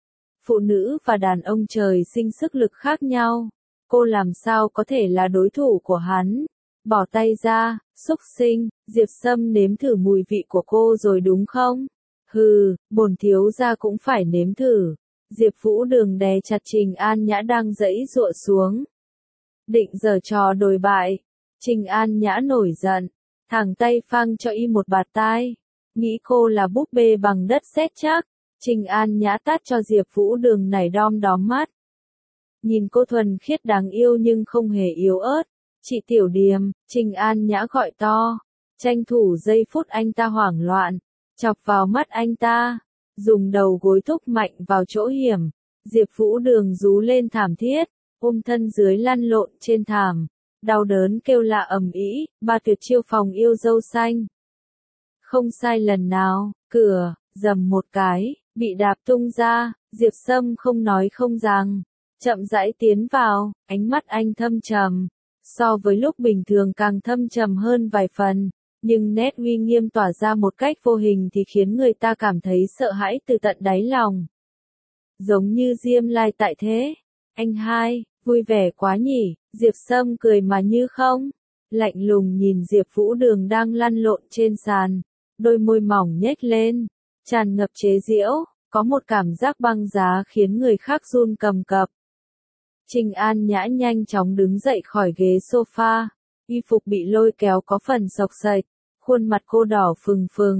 Phụ nữ và đàn ông trời sinh sức lực khác nhau. Cô làm sao có thể là đối thủ của hắn? Bỏ tay ra, xúc sinh. Diệp Sâm nếm thử mùi vị của cô rồi đúng không? Hừ, bổn thiếu gia cũng phải nếm thử. Diệp Vũ Đường đè chặt Trình An Nhã đang giãy giụa xuống. Định giở trò đồi bại. Trình An Nhã nổi giận, thẳng tay phang cho y một bạt tai. Nghĩ cô là búp bê bằng đất sét chắc. Trình An Nhã tát cho Diệp Vũ Đường nảy đom đóm mắt. Nhìn cô thuần khiết đáng yêu nhưng không hề yếu ớt. Chị Tiểu Điềm, Trình An Nhã gọi to. Tranh thủ giây phút anh ta hoảng loạn, chọc vào mắt anh ta, dùng đầu gối thúc mạnh vào chỗ hiểm. Diệp Vũ Đường rú lên thảm thiết, ôm thân dưới lăn lộn trên thảm, đau đớn kêu la ầm ĩ. Ba tuyệt chiêu phòng yêu dâu xanh. Không sai lần nào, cửa, dầm một cái, bị đạp tung ra. Diệp Sâm không nói không rằng, chậm rãi tiến vào, ánh mắt anh thâm trầm, so với lúc bình thường càng thâm trầm hơn vài phần, nhưng nét uy nghiêm tỏa ra một cách vô hình thì khiến người ta cảm thấy sợ hãi từ tận đáy lòng. Giống như Diêm Lai tại thế. Anh hai, vui vẻ quá nhỉ? Diệp Sâm cười mà như không. Lạnh lùng nhìn Diệp Vũ Đường đang lăn lộn trên sàn, đôi môi mỏng nhếch lên, tràn ngập chế giễu, có một cảm giác băng giá khiến người khác run cầm cập. Trình An Nhã nhanh chóng đứng dậy khỏi ghế sofa, y phục bị lôi kéo có phần xộc xệch, khuôn mặt cô đỏ phừng phừng,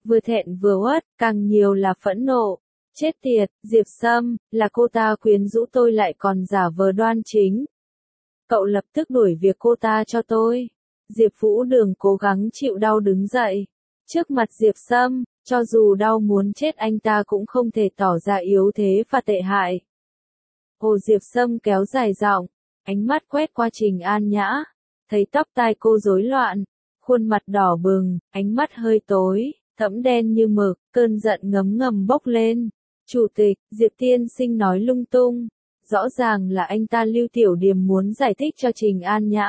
vừa thẹn vừa uất, càng nhiều là phẫn nộ. Chết tiệt, Diệp Sâm, là cô ta quyến rũ tôi lại còn giả vờ đoan chính. Cậu lập tức đuổi việc cô ta cho tôi. Diệp Vũ Đường cố gắng chịu đau đứng dậy. Trước mặt Diệp Sâm, cho dù đau muốn chết anh ta cũng không thể tỏ ra yếu thế và tệ hại. Hồ Diệp Sâm kéo dài giọng, ánh mắt quét qua Trình An Nhã, thấy tóc tai cô rối loạn, khuôn mặt đỏ bừng, ánh mắt hơi tối, thẫm đen như mực, cơn giận ngấm ngầm bốc lên. Chủ tịch, Diệp tiên sinh nói lung tung, rõ ràng là anh ta Lưu Tiểu Điềm muốn giải thích cho Trình An Nhã.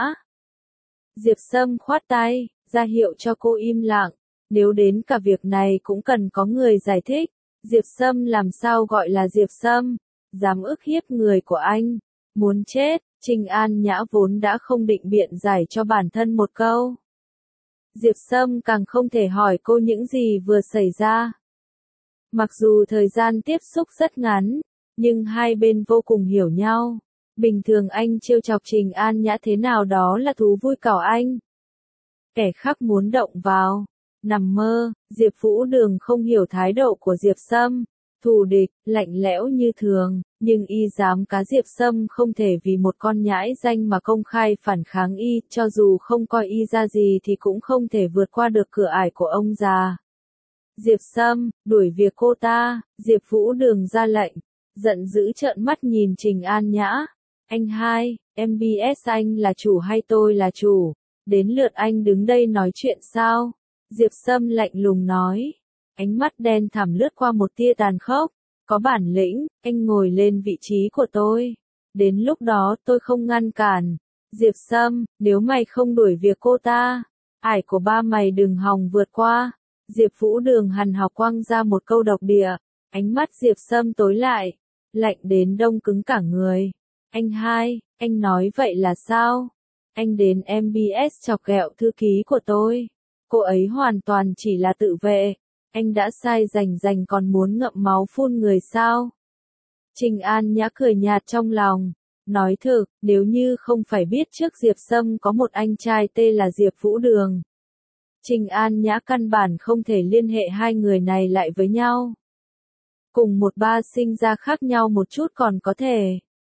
Diệp Sâm khoát tay, ra hiệu cho cô im lặng, nếu đến cả việc này cũng cần có người giải thích. Diệp Sâm làm sao gọi là Diệp Sâm, dám ức hiếp người của anh, muốn chết. Trình An Nhã vốn đã không định biện giải cho bản thân một câu. Diệp Sâm càng không thể hỏi cô những gì vừa xảy ra. Mặc dù thời gian tiếp xúc rất ngắn, nhưng hai bên vô cùng hiểu nhau. Bình thường anh trêu chọc Trình An Nhã thế nào đó là thú vui cỏ anh. Kẻ khác muốn động vào, nằm mơ. Diệp Vũ Đường không hiểu thái độ của Diệp Sâm, thù địch, lạnh lẽo như thường, nhưng y dám cá Diệp Sâm không thể vì một con nhãi danh mà công khai phản kháng y, cho dù không coi y ra gì thì cũng không thể vượt qua được cửa ải của ông già. Diệp Sâm, đuổi việc cô ta. Diệp Vũ Đường ra lệnh, giận dữ trợn mắt nhìn Trình An Nhã. Anh hai, em bê ét anh là chủ hay tôi là chủ? Đến lượt anh đứng đây nói chuyện sao? Diệp Sâm lạnh lùng nói. Ánh mắt đen thẳm lướt qua một tia tàn khốc. Có bản lĩnh, anh ngồi lên vị trí của tôi. Đến lúc đó tôi không ngăn cản. Diệp Sâm, nếu mày không đuổi việc cô ta, ải của ba mày đừng hòng vượt qua. Diệp Vũ Đường hằn học quăng ra một câu độc địa. Ánh mắt Diệp Sâm tối lại, lạnh đến đông cứng cả người. Anh hai, anh nói vậy là sao? Anh đến em bê ét chọc ghẹo thư ký của tôi. Cô ấy hoàn toàn chỉ là tự vệ. Anh đã sai rành rành còn muốn ngậm máu phun người sao? Trình An Nhã cười nhạt trong lòng. Nói thực, nếu như không phải biết trước Diệp Sâm có một anh trai tên là Diệp Vũ Đường, Trình An Nhã căn bản không thể liên hệ hai người này lại với nhau. Cùng một ba sinh ra khác nhau một chút còn có thể.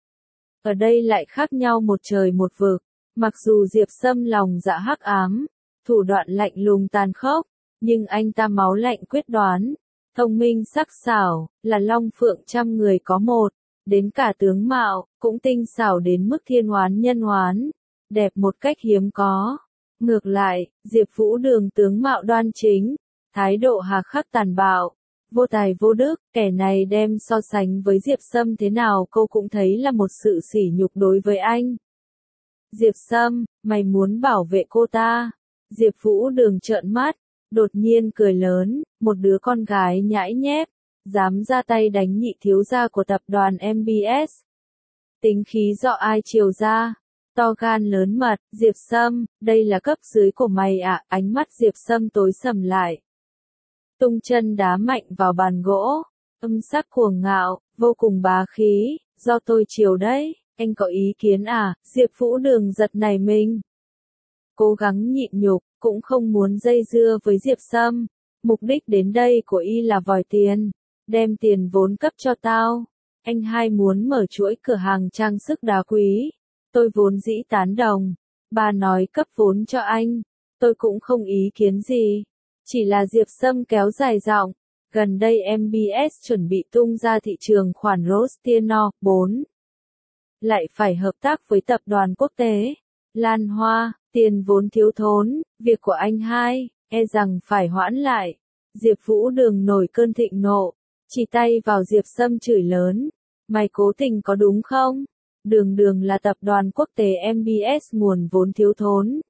Ở đây lại khác nhau một trời một vực. Mặc dù Diệp Sâm lòng dạ hắc ám, thủ đoạn lạnh lùng tàn khốc, nhưng anh ta máu lạnh quyết đoán, thông minh sắc sảo, là long phượng trăm người có một, đến cả tướng mạo, cũng tinh xảo đến mức thiên hoán nhân hoán, đẹp một cách hiếm có. Ngược lại, Diệp Vũ Đường tướng mạo đoan chính, thái độ hà khắc tàn bạo, vô tài vô đức, kẻ này đem so sánh với Diệp Sâm thế nào cô cũng thấy là một sự sỉ nhục đối với anh. Diệp Sâm, mày muốn bảo vệ cô ta? Diệp Vũ Đường trợn mắt, đột nhiên cười lớn, một đứa con gái nhãi nhép, dám ra tay đánh nhị thiếu gia của tập đoàn em bê ét. Tính khí do ai chiều ra? To gan lớn mật. Diệp Sâm, đây là cấp dưới của mày à? Ánh mắt Diệp Sâm tối sầm lại, tung chân đá mạnh vào bàn gỗ, âm sắc cuồng ngạo, vô cùng bá khí. Do tôi chiều đấy, anh có ý kiến à? Diệp Vũ Đường giật nảy mình, cố gắng nhịn nhục, cũng không muốn dây dưa với Diệp Sâm. Mục đích đến đây của y là vòi tiền, đem tiền vốn cấp cho tao. Anh hai muốn mở chuỗi cửa hàng trang sức đá quý, tôi vốn dĩ tán đồng. Bà nói cấp vốn cho anh, tôi cũng không ý kiến gì. Chỉ là Diệp Sâm kéo dài giọng, gần đây em bê ét chuẩn bị tung ra thị trường khoản Rostiano bốn. Lại phải hợp tác với tập đoàn quốc tế Lan Hoa, tiền vốn thiếu thốn, việc của anh hai, e rằng phải hoãn lại. Diệp Vũ Đường nổi cơn thịnh nộ, chỉ tay vào Diệp Sâm chửi lớn, mày cố tình có đúng không? Đường đường là tập đoàn quốc tế em bê ét nguồn vốn thiếu thốn.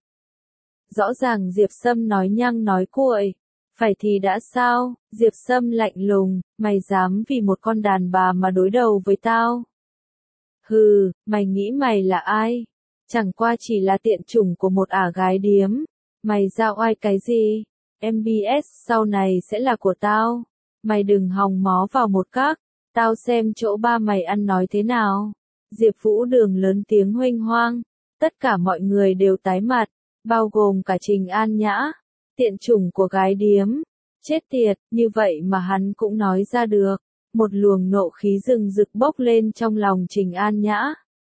Rõ ràng Diệp Sâm nói nhăng nói cuội, phải thì đã sao? Diệp Sâm lạnh lùng, mày dám vì một con đàn bà mà đối đầu với tao? Hừ, mày nghĩ mày là ai? Chẳng qua chỉ là tiện chủng của một ả gái điếm. Mày giao oai cái gì? em bê ét sau này sẽ là của tao. Mày đừng hòng mó vào một các. Tao xem chỗ ba mày ăn nói thế nào. Diệp Vũ Đường lớn tiếng huênh hoang. Tất cả mọi người đều tái mặt, bao gồm cả Trình An Nhã. Tiện chủng của gái điếm. Chết tiệt, như vậy mà hắn cũng nói ra được. Một luồng nộ khí rừng rực bốc lên trong lòng Trình An Nhã.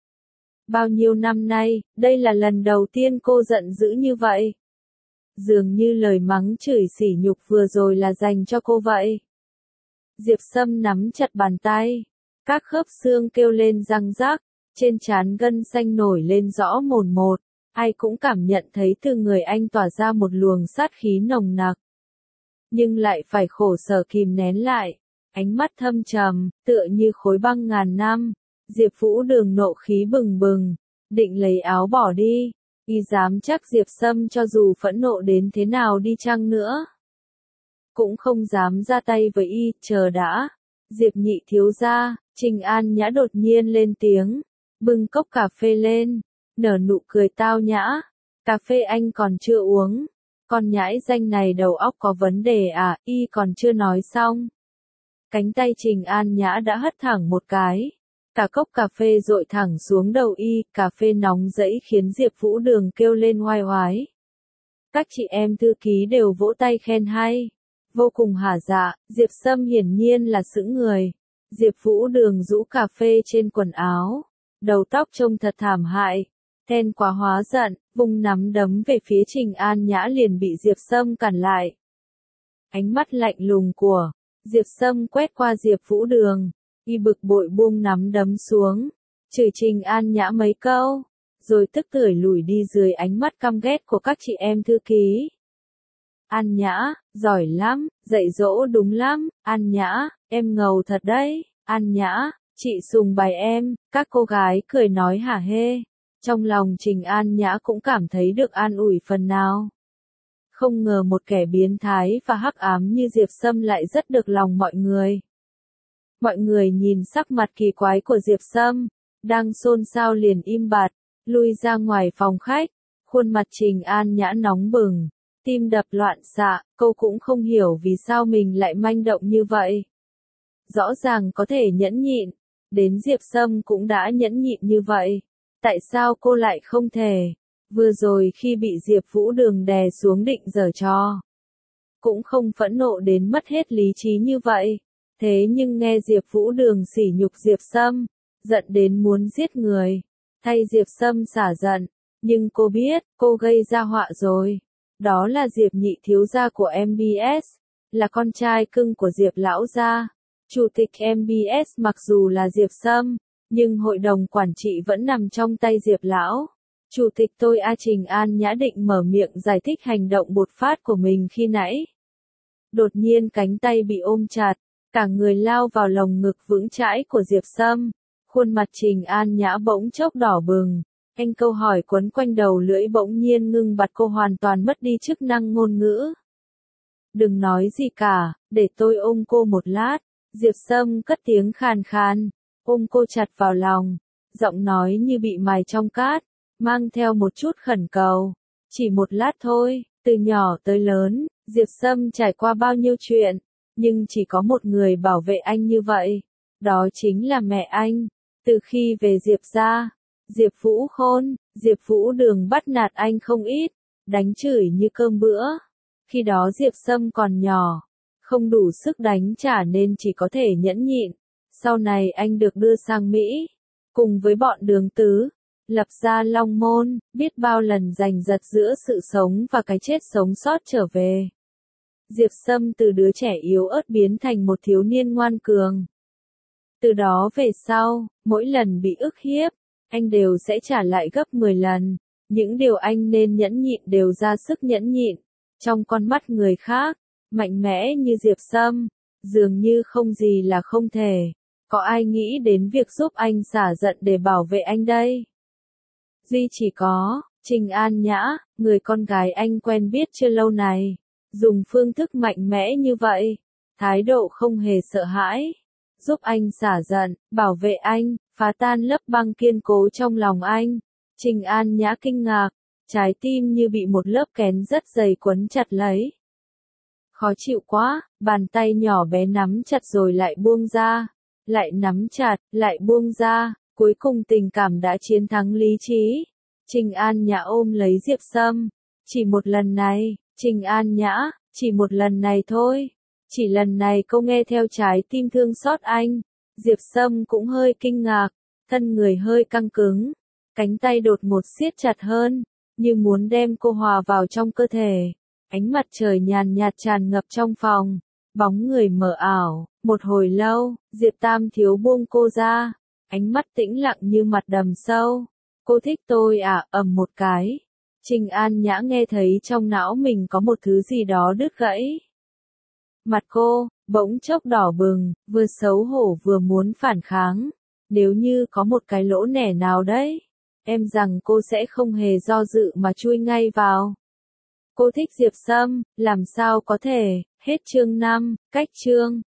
Bao nhiêu năm nay, đây là lần đầu tiên cô giận dữ như vậy. Dường như lời mắng chửi sỉ nhục vừa rồi là dành cho cô vậy. Diệp Sâm nắm chặt bàn tay. Các khớp xương kêu lên răng rác. Trên trán gân xanh nổi lên rõ mồn một. Ai cũng cảm nhận thấy từ người anh tỏa ra một luồng sát khí nồng nặc. Nhưng lại phải khổ sở kìm nén lại. Ánh mắt thâm trầm, tựa như khối băng ngàn năm. Diệp Vũ Đường nộ khí bừng bừng. Định lấy áo bỏ đi. Y dám chắc Diệp Sâm cho dù phẫn nộ đến thế nào đi chăng nữa. Cũng không dám ra tay với y, chờ đã. Diệp nhị thiếu gia, Trình An Nhã đột nhiên lên tiếng. Bưng cốc cà phê lên. Nở nụ cười tao nhã. Cà phê anh còn chưa uống. Con nhãi danh này đầu óc có vấn đề à, y còn chưa nói xong. Cánh tay Trình An Nhã đã hất thẳng một cái. Cả cốc cà phê dội thẳng xuống đầu y, cà phê nóng rẫy khiến Diệp Vũ Đường kêu lên oai oái. Các chị em thư ký đều vỗ tay khen hay. Vô cùng hả dạ, Diệp Sâm hiển nhiên là sững người. Diệp Vũ Đường rũ cà phê trên quần áo. Đầu tóc trông thật thảm hại. Then quá hóa giận, vung nắm đấm về phía Trình An Nhã liền bị Diệp Sâm cản lại. Ánh mắt lạnh lùng của Diệp Sâm quét qua Diệp Vũ Đường. Y bực bội buông nắm đấm xuống. Chửi Trình An Nhã mấy câu. Rồi tức tưởi lùi đi dưới ánh mắt căm ghét của các chị em thư ký. An Nhã, giỏi lắm, dạy dỗ đúng lắm. An Nhã, em ngầu thật đấy. An Nhã, chị sùng bài em. Các cô gái cười nói hả hê. Trong lòng Trình An Nhã cũng cảm thấy được an ủi phần nào. Không ngờ một kẻ biến thái và hắc ám như Diệp Sâm lại rất được lòng mọi người. Mọi người nhìn sắc mặt kỳ quái của Diệp Sâm, đang xôn xao liền im bặt, lui ra ngoài phòng khách. Khuôn mặt Trình An Nhã nóng bừng, tim đập loạn xạ, cô cũng không hiểu vì sao mình lại manh động như vậy. Rõ ràng có thể nhẫn nhịn, đến Diệp Sâm cũng đã nhẫn nhịn như vậy. Tại sao cô lại không thể? Vừa rồi khi bị Diệp Vũ Đường đè xuống định giở trò, cũng không phẫn nộ đến mất hết lý trí như vậy. Thế nhưng nghe Diệp Vũ Đường sỉ nhục Diệp Sâm, giận đến muốn giết người, thay Diệp Sâm xả giận, nhưng cô biết, cô gây ra họa rồi. Đó là Diệp nhị thiếu gia của em bê ét, là con trai cưng của Diệp lão gia. Chủ tịch em bê ét mặc dù là Diệp Sâm, nhưng hội đồng quản trị vẫn nằm trong tay Diệp lão. Chủ tịch tôi A Trình An Nhã định mở miệng giải thích hành động bột phát của mình khi nãy. Đột nhiên cánh tay bị ôm chặt, cả người lao vào lồng ngực vững chãi của Diệp Sâm. Khuôn mặt Trình An Nhã bỗng chốc đỏ bừng. Anh câu hỏi quấn quanh đầu lưỡi bỗng nhiên ngưng bặt cô hoàn toàn mất đi chức năng ngôn ngữ. Đừng nói gì cả, để tôi ôm cô một lát. Diệp Sâm cất tiếng khàn khàn, ôm cô chặt vào lòng. Giọng nói như bị mài trong cát, mang theo một chút khẩn cầu. Chỉ một lát thôi, từ nhỏ tới lớn, Diệp Sâm trải qua bao nhiêu chuyện, nhưng chỉ có một người bảo vệ anh như vậy. Đó chính là mẹ anh. Từ khi về Diệp gia, Diệp Vũ Khôn, Diệp Vũ Đường bắt nạt anh không ít, đánh chửi như cơm bữa. Khi đó Diệp Sâm còn nhỏ, không đủ sức đánh trả nên chỉ có thể nhẫn nhịn. Sau này anh được đưa sang Mỹ, cùng với bọn Đường Tứ, lập ra Long Môn, biết bao lần giành giật giữa sự sống và cái chết sống sót trở về. Diệp Sâm từ đứa trẻ yếu ớt biến thành một thiếu niên ngoan cường. Từ đó về sau, mỗi lần bị ức hiếp, anh đều sẽ trả lại gấp mười lần. Những điều anh nên nhẫn nhịn đều ra sức nhẫn nhịn. Trong con mắt người khác, mạnh mẽ như Diệp Sâm, dường như không gì là không thể. Có ai nghĩ đến việc giúp anh xả giận để bảo vệ anh đây? Duy chỉ có Trình An Nhã, người con gái anh quen biết chưa lâu này, dùng phương thức mạnh mẽ như vậy, thái độ không hề sợ hãi, giúp anh xả giận, bảo vệ anh, phá tan lớp băng kiên cố trong lòng anh. Trình An Nhã kinh ngạc, trái tim như bị một lớp kén rất dày quấn chặt lấy. Khó chịu quá, bàn tay nhỏ bé nắm chặt rồi lại buông ra, lại nắm chặt, lại buông ra, cuối cùng tình cảm đã chiến thắng lý trí. Trình An Nhã ôm lấy Diệp Sâm, chỉ một lần này, Trình An Nhã, Chỉ một lần này thôi. Chỉ lần này cô nghe theo trái tim thương xót anh. Diệp Sâm cũng hơi kinh ngạc, thân người hơi căng cứng, cánh tay đột ngột siết chặt hơn, như muốn đem cô hòa vào trong cơ thể. Ánh mặt trời nhàn nhạt tràn ngập trong phòng, bóng người mờ ảo, một hồi lâu, Diệp Tam Thiếu buông cô ra, ánh mắt tĩnh lặng như mặt đầm sâu. Cô thích tôi à, ầm một cái. Trình An Nhã nghe thấy trong não mình có một thứ gì đó đứt gãy. Mặt cô, bỗng chốc đỏ bừng, vừa xấu hổ vừa muốn phản kháng. Nếu như có một cái lỗ nẻ nào đấy, em rằng cô sẽ không hề do dự mà chui ngay vào. Cô thích Diệp Sâm, làm sao có thể, hết chương năm, cách chương.